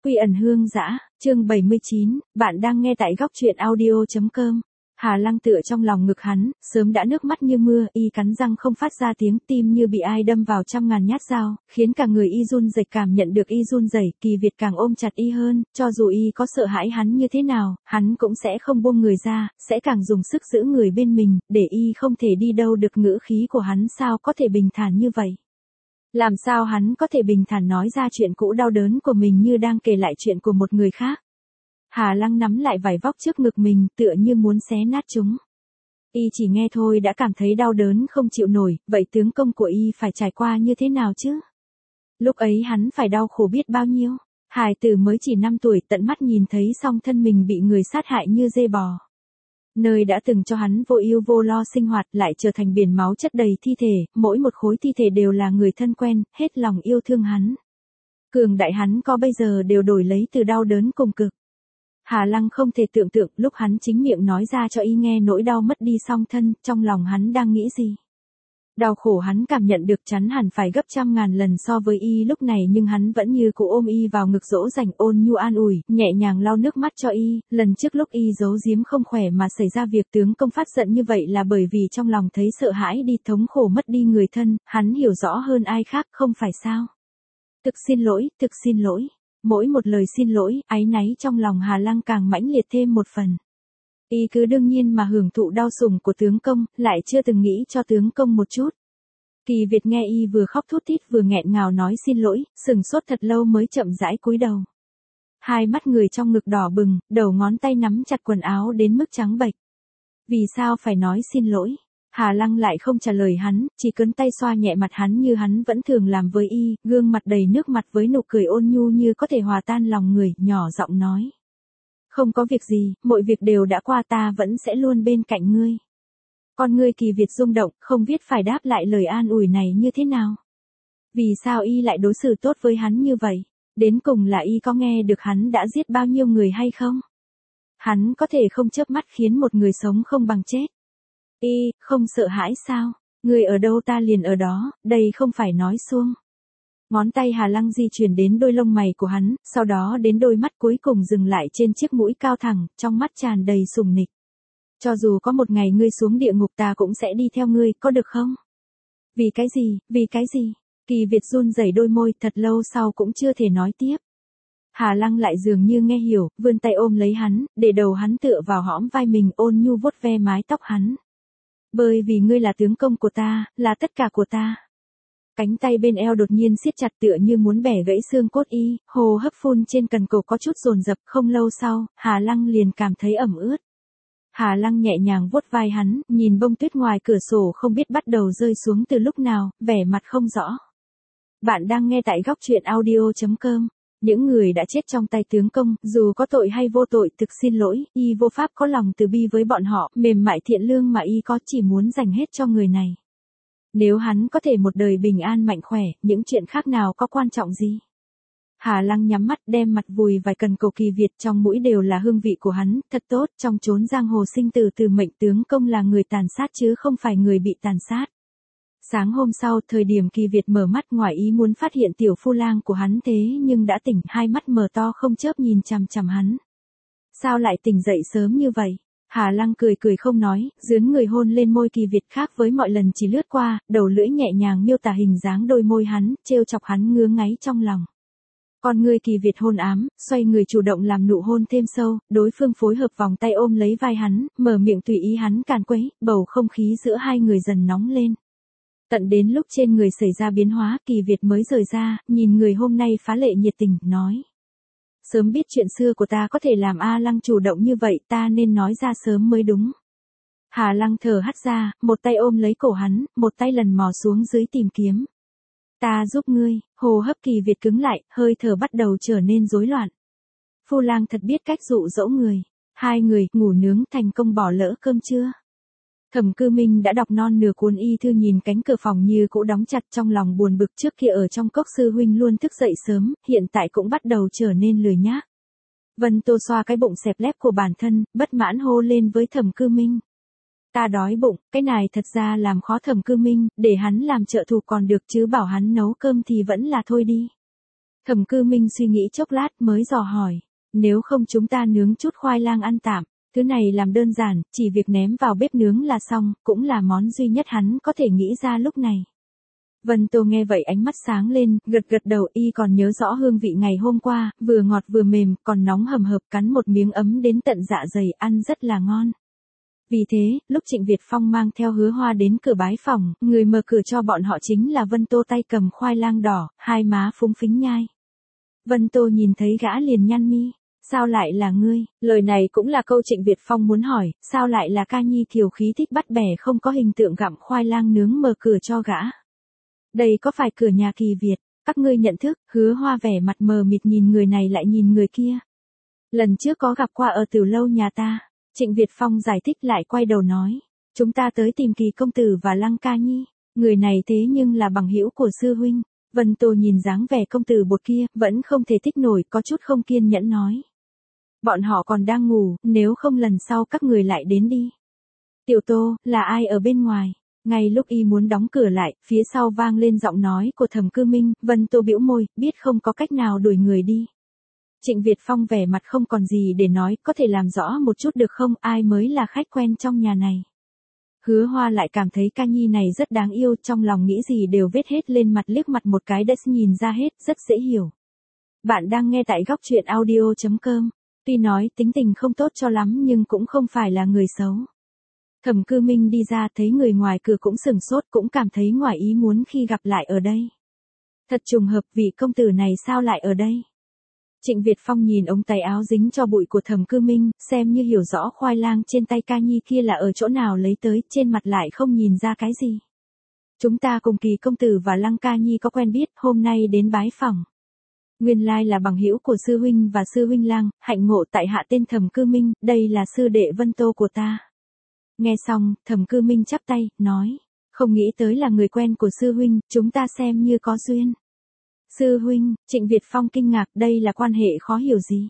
Quy ẩn hương dã, chương 79, bạn đang nghe tại góc truyện audio.com. Hà Lăng tựa trong lòng ngực hắn, sớm đã nước mắt như mưa, y cắn răng không phát ra tiếng, tim như bị ai đâm vào trăm ngàn nhát dao, khiến cả người y run rẩy. Cảm nhận được y run rẩy, Kỳ Việt càng ôm chặt y hơn, cho dù y có sợ hãi hắn như thế nào, hắn cũng sẽ không buông người ra, sẽ càng dùng sức giữ người bên mình, để y không thể đi đâu được. Ngữ khí của hắn sao có thể bình thản như vậy? Làm sao hắn có thể bình thản nói ra chuyện cũ đau đớn của mình như đang kể lại chuyện của một người khác? Hà Lăng nắm lại vải vóc trước ngực mình, tựa như muốn xé nát chúng. Y chỉ nghe thôi đã cảm thấy đau đớn không chịu nổi, vậy tướng công của y phải trải qua như thế nào chứ? Lúc ấy hắn phải đau khổ biết bao nhiêu. Hài tử mới chỉ 5 tuổi, tận mắt nhìn thấy song thân mình bị người sát hại như dê bò. Nơi đã từng cho hắn vô ưu vô lo sinh hoạt lại trở thành biển máu chất đầy thi thể, mỗi một khối thi thể đều là người thân quen, hết lòng yêu thương hắn. Cường đại hắn có bây giờ đều đổi lấy từ đau đớn cùng cực. Hà Lăng không thể tưởng tượng lúc hắn chính miệng nói ra cho y nghe nỗi đau mất đi song thân, trong lòng hắn đang nghĩ gì. Đau khổ hắn cảm nhận được chắn hẳn phải gấp trăm ngàn lần so với y lúc này, nhưng hắn vẫn như cũ ôm y vào ngực dỗ dành, ôn nhu an ủi, nhẹ nhàng lau nước mắt cho y. Lần trước lúc y giấu giếm không khỏe mà xảy ra việc tướng công phát giận như vậy là bởi vì trong lòng thấy sợ hãi đi, thống khổ mất đi người thân, hắn hiểu rõ hơn ai khác, không phải sao? Thực xin lỗi, thực xin lỗi. Mỗi một lời xin lỗi, áy náy trong lòng Hà Lăng càng mãnh liệt thêm một phần. Y cứ đương nhiên mà hưởng thụ đau sủng của tướng công, lại chưa từng nghĩ cho tướng công một chút. Kỳ Việt nghe y vừa khóc thút thít vừa nghẹn ngào nói xin lỗi, sừng sốt thật lâu mới chậm rãi cúi đầu. Hai mắt người trong ngực đỏ bừng, đầu ngón tay nắm chặt quần áo đến mức trắng bệch. Vì sao phải nói xin lỗi? Hà Lăng lại không trả lời hắn, chỉ cấn tay xoa nhẹ mặt hắn như hắn vẫn thường làm với y, gương mặt đầy nước mặt với nụ cười ôn nhu như có thể hòa tan lòng người, nhỏ giọng nói. Không có việc gì, mọi việc đều đã qua, ta vẫn sẽ luôn bên cạnh ngươi. Con ngươi Kỳ Việt rung động, không biết phải đáp lại lời an ủi này như thế nào. Vì sao y lại đối xử tốt với hắn như vậy? Đến cùng là y có nghe được hắn đã giết bao nhiêu người hay không? Hắn có thể không chớp mắt khiến một người sống không bằng chết. Y, không sợ hãi sao? Người ở đâu ta liền ở đó, đây không phải nói suông. Ngón tay Hà Lăng di chuyển đến đôi lông mày của hắn, sau đó đến đôi mắt, cuối cùng dừng lại trên chiếc mũi cao thẳng, trong mắt tràn đầy sùng nịch. Cho dù có một ngày ngươi xuống địa ngục ta cũng sẽ đi theo ngươi, có được không? Vì cái gì, vì cái gì? Kỳ Việt run rẩy đôi môi, thật lâu sau cũng chưa thể nói tiếp. Hà Lăng lại dường như nghe hiểu, vươn tay ôm lấy hắn, để đầu hắn tựa vào hõm vai mình, ôn nhu vuốt ve mái tóc hắn. Bởi vì ngươi là tướng công của ta, là tất cả của ta. Cánh tay bên eo đột nhiên siết chặt tựa như muốn bẻ gãy xương cốt y, hô hấp phun trên cần cổ có chút dồn dập, không lâu sau, Hà Lăng liền cảm thấy ẩm ướt. Hà Lăng nhẹ nhàng vuốt vai hắn, nhìn bông tuyết ngoài cửa sổ không biết bắt đầu rơi xuống từ lúc nào, vẻ mặt không rõ. Bạn đang nghe tại góc truyện audio.com. Những người đã chết trong tay tướng công, dù có tội hay vô tội, thực xin lỗi, y vô pháp có lòng từ bi với bọn họ, mềm mại thiện lương mà y có chỉ muốn dành hết cho người này. Nếu hắn có thể một đời bình an mạnh khỏe, những chuyện khác nào có quan trọng gì? Hà Lăng nhắm mắt đem mặt vùi vài cần cổ Kỳ Việt, trong mũi đều là hương vị của hắn, thật tốt, trong chốn giang hồ sinh tử từ mệnh tướng công là người tàn sát chứ không phải người bị tàn sát. Sáng hôm sau, thời điểm Kỳ Việt mở mắt ngoài ý muốn phát hiện tiểu phu lang của hắn thế nhưng đã tỉnh, hai mắt mở to không chớp nhìn chằm chằm hắn. Sao lại tỉnh dậy sớm như vậy? Hà Lăng cười cười không nói, dướn người hôn lên môi Kỳ Việt, khác với mọi lần chỉ lướt qua, đầu lưỡi nhẹ nhàng miêu tả hình dáng đôi môi hắn, trêu chọc hắn ngứa ngáy trong lòng. Con ngươi Kỳ Việt hôn ám, xoay người chủ động làm nụ hôn thêm sâu, đối phương phối hợp vòng tay ôm lấy vai hắn, mở miệng tùy ý hắn càn quấy, bầu không khí giữa hai người dần nóng lên. Tận đến lúc trên người xảy ra biến hóa, Kỳ Việt mới rời ra, nhìn người hôm nay phá lệ nhiệt tình, nói. Sớm biết chuyện xưa của ta có thể làm A Lăng chủ động như vậy, ta nên nói ra sớm mới đúng. Hà Lăng thở hắt ra, một tay ôm lấy cổ hắn, một tay lần mò xuống dưới tìm kiếm. Ta giúp ngươi, hô hấp Kỳ Việt cứng lại, hơi thở bắt đầu trở nên rối loạn. Phu lang thật biết cách dụ dỗ người. Hai người, ngủ nướng thành công bỏ lỡ cơm trưa. Thẩm Cư Minh đã đọc non nửa cuốn y thư, nhìn cánh cửa phòng như cũ đóng chặt, trong lòng buồn bực. Trước kia ở trong cốc sư huynh luôn thức dậy sớm, hiện tại cũng bắt đầu trở nên lười nhác. Vân Tô xoa cái bụng xẹp lép của bản thân, bất mãn hô lên với Thẩm Cư Minh. Ta đói bụng, cái này thật ra làm khó Thẩm Cư Minh, để hắn làm trợ thủ còn được chứ bảo hắn nấu cơm thì vẫn là thôi đi. Thẩm Cư Minh suy nghĩ chốc lát mới dò hỏi, nếu không chúng ta nướng chút khoai lang ăn tạm, thứ này làm đơn giản, chỉ việc ném vào bếp nướng là xong, cũng là món duy nhất hắn có thể nghĩ ra lúc này. Vân Tô nghe vậy ánh mắt sáng lên, gật gật đầu, y còn nhớ rõ hương vị ngày hôm qua, vừa ngọt vừa mềm, còn nóng hầm hập, cắn một miếng ấm đến tận dạ dày, ăn rất là ngon. Vì thế, lúc Trịnh Việt Phong mang theo Hứa Hoa đến cửa bái phòng, người mở cửa cho bọn họ chính là Vân Tô, tay cầm khoai lang đỏ, hai má phúng phính nhai. Vân Tô nhìn thấy gã liền nhăn mi, sao lại là ngươi? Lời này cũng là câu Trịnh Việt Phong muốn hỏi, sao lại là ca nhi thiểu khí thích bắt bẻ không có hình tượng gặm khoai lang nướng mở cửa cho gã? Đây có phải cửa nhà Kỳ Việt? Các ngươi nhận thức? Hứa Hoa vẻ mặt mờ mịt nhìn người này lại nhìn người kia. Lần trước có gặp qua ở tiểu lâu nhà ta. Trịnh Việt Phong giải thích lại quay đầu nói, chúng ta tới tìm Kỳ công tử và Lăng ca nhi, người này thế nhưng là bằng hữu của sư huynh. Vân Tô nhìn dáng vẻ công tử bột kia, vẫn không thể thích nổi, có chút không kiên nhẫn nói. Bọn họ còn đang ngủ, nếu không lần sau các người lại đến đi. Tiểu Tô, là ai ở bên ngoài? Ngay lúc y muốn đóng cửa lại, phía sau vang lên giọng nói của Thẩm Cư Minh, Vân Tô bĩu môi, biết không có cách nào đuổi người đi. Trịnh Việt Phong vẻ mặt không còn gì để nói, có thể làm rõ một chút được không, ai mới là khách quen trong nhà này. Hứa Hoa lại cảm thấy ca nhi này rất đáng yêu, trong lòng nghĩ gì đều vết hết lên mặt, liếc mặt một cái đã nhìn ra hết, rất dễ hiểu. Bạn đang nghe tại góc truyện audio.com, tuy nói tính tình không tốt cho lắm nhưng cũng không phải là người xấu. Thẩm Cư Minh đi ra thấy người ngoài cửa cũng sửng sốt, cũng cảm thấy ngoài ý muốn khi gặp lại ở đây. Thật trùng hợp, vị công tử này sao lại ở đây? Trịnh Việt Phong nhìn ống tay áo dính cho bụi của Thẩm Cư Minh, xem như hiểu rõ khoai lang trên tay ca nhi kia là ở chỗ nào lấy tới, trên mặt lại không nhìn ra cái gì. Chúng ta cùng Kỳ công tử và Lăng ca nhi có quen biết, hôm nay đến bái phỏng. Nguyên lai là bằng hữu của sư huynh và sư huynh Lăng, hạnh ngộ tại hạ tên Thẩm Cư Minh, đây là sư đệ Vân Tô của ta. Nghe xong, Thẩm Cư Minh chắp tay, nói, không nghĩ tới là người quen của sư huynh, chúng ta xem như có duyên. Sư huynh, Trịnh Việt Phong kinh ngạc, đây là quan hệ khó hiểu gì?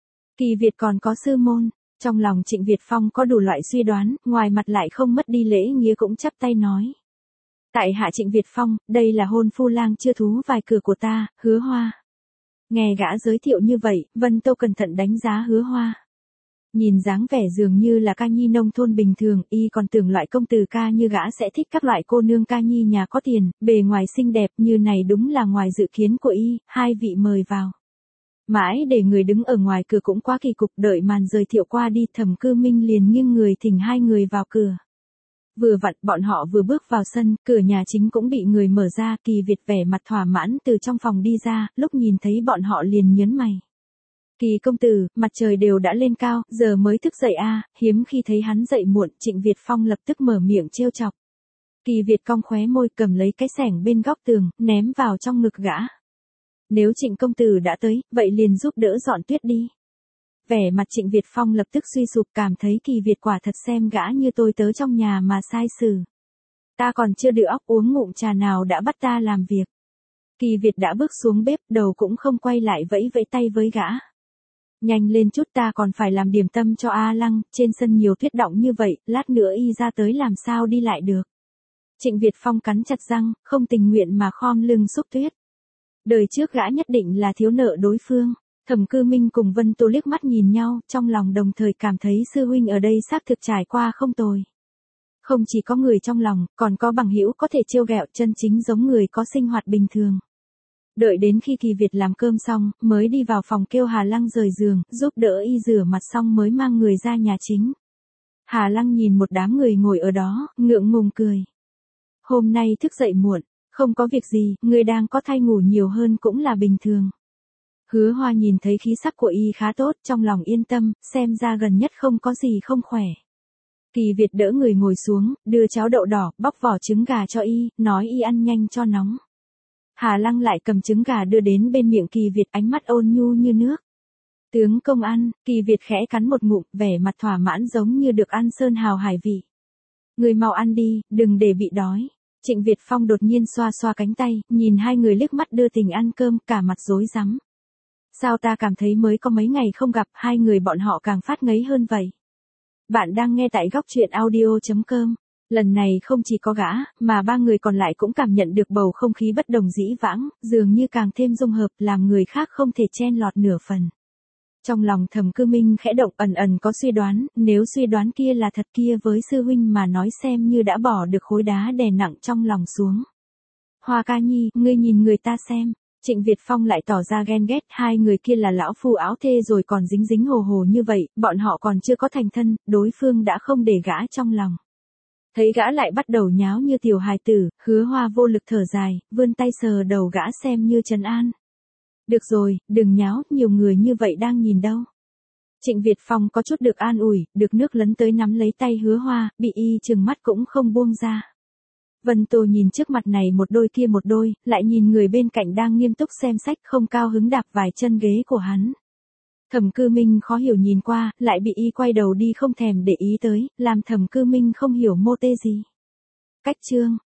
Kỳ Việt còn có sư môn, trong lòng Trịnh Việt Phong có đủ loại suy đoán, ngoài mặt lại không mất đi lễ nghĩa cũng chắp tay nói. Tại hạ Trịnh Việt Phong, đây là hôn phu lang chưa thú vài cửa của ta, Hứa Hoa. Nghe gã giới thiệu như vậy, Vân Tô cẩn thận đánh giá Hứa Hoa. Nhìn dáng vẻ dường như là ca nhi nông thôn bình thường, y còn tưởng loại công tử ca như gã sẽ thích các loại cô nương ca nhi nhà có tiền, bề ngoài xinh đẹp như này đúng là ngoài dự kiến của y, hai vị mời vào. Mãi để người đứng ở ngoài cửa cũng quá kỳ cục, đợi màn giới thiệu qua đi, Thẩm Cư Minh liền nghiêng người thỉnh hai người vào cửa. Vừa vặn bọn họ vừa bước vào sân, cửa nhà chính cũng bị người mở ra, Kỳ Việt vẻ mặt thỏa mãn từ trong phòng đi ra, lúc nhìn thấy bọn họ liền nhớn mày. Kỳ công tử, mặt trời đều đã lên cao, giờ mới thức dậy à, hiếm khi thấy hắn dậy muộn, Trịnh Việt Phong lập tức mở miệng trêu chọc. Kỳ Việt cong khóe môi, cầm lấy cái xẻng bên góc tường, ném vào trong ngực gã. Nếu Trịnh công tử đã tới, vậy liền giúp đỡ dọn tuyết đi. Vẻ mặt Trịnh Việt Phong lập tức suy sụp, cảm thấy Kỳ Việt quả thật xem gã như tôi tớ trong nhà mà sai xử. Ta còn chưa được óc uống ngụm trà nào đã bắt ta làm việc. Kỳ Việt đã bước xuống bếp, đầu cũng không quay lại vẫy vẫy tay với gã. Nhanh lên chút, ta còn phải làm điểm tâm cho A Lăng, trên sân nhiều tuyết đọng như vậy, lát nữa y ra tới làm sao đi lại được. Trịnh Việt Phong cắn chặt răng, không tình nguyện mà khom lưng xúc tuyết. Đời trước gã nhất định là thiếu nợ đối phương. Thẩm Cư Minh cùng Vân Tô liếc mắt nhìn nhau, trong lòng đồng thời cảm thấy sư huynh ở đây xác thực trải qua không tồi. Không chỉ có người trong lòng, còn có bằng hữu có thể trêu ghẹo, chân chính giống người có sinh hoạt bình thường. Đợi đến khi Kỳ Việt làm cơm xong, mới đi vào phòng kêu Hà Lăng rời giường, giúp đỡ y rửa mặt xong mới mang người ra nhà chính. Hà Lăng nhìn một đám người ngồi ở đó, ngượng ngùng cười. Hôm nay thức dậy muộn, không có việc gì, người đang có thai ngủ nhiều hơn cũng là bình thường. Hứa Hoa nhìn thấy khí sắc của y khá tốt, trong lòng yên tâm, xem ra gần nhất không có gì không khỏe. Kỳ Việt đỡ người ngồi xuống, đưa cháo đậu đỏ, bóc vỏ trứng gà cho y, nói y ăn nhanh cho nóng. Hà Lăng lại cầm trứng gà đưa đến bên miệng Kỳ Việt, ánh mắt ôn nhu như nước. Tướng công ăn, Kỳ Việt khẽ cắn một ngụm, vẻ mặt thỏa mãn giống như được ăn sơn hào hải vị. Người mau ăn đi, đừng để bị đói. Trịnh Việt Phong đột nhiên xoa xoa cánh tay, nhìn hai người liếc mắt đưa tình ăn cơm, cả mặt rối rắm. Sao ta cảm thấy mới có mấy ngày không gặp, hai người bọn họ càng phát ngấy hơn vậy. Bạn đang nghe tại góc truyện audio.com. Lần này không chỉ có gã, mà ba người còn lại cũng cảm nhận được bầu không khí bất đồng dĩ vãng, dường như càng thêm dung hợp, làm người khác không thể chen lọt nửa phần. Trong lòng Thẩm Cư Minh khẽ động, ẩn ẩn có suy đoán, nếu suy đoán kia là thật kia với sư huynh mà nói xem như đã bỏ được khối đá đè nặng trong lòng xuống. Hoa ca nhi, ngươi nhìn người ta xem. Trịnh Việt Phong lại tỏ ra ghen ghét, hai người kia là lão phu áo thê rồi còn dính dính hồ hồ như vậy, bọn họ còn chưa có thành thân, đối phương đã không để gã trong lòng. Thấy gã lại bắt đầu nháo như tiểu hài tử, Hứa Hoa vô lực thở dài, vươn tay sờ đầu gã xem như trấn an. Được rồi, đừng nháo, nhiều người như vậy đang nhìn đâu. Trịnh Việt Phong có chút được an ủi, được nước lấn tới nắm lấy tay Hứa Hoa, bị y trừng mắt cũng không buông ra. Vân Tô nhìn trước mặt này một đôi kia một đôi, lại nhìn người bên cạnh đang nghiêm túc xem sách không cao hứng đạp vài chân ghế của hắn. Thẩm Cư Minh khó hiểu nhìn qua, lại bị y quay đầu đi không thèm để ý tới, làm Thẩm Cư Minh không hiểu mô tê gì. Cách chương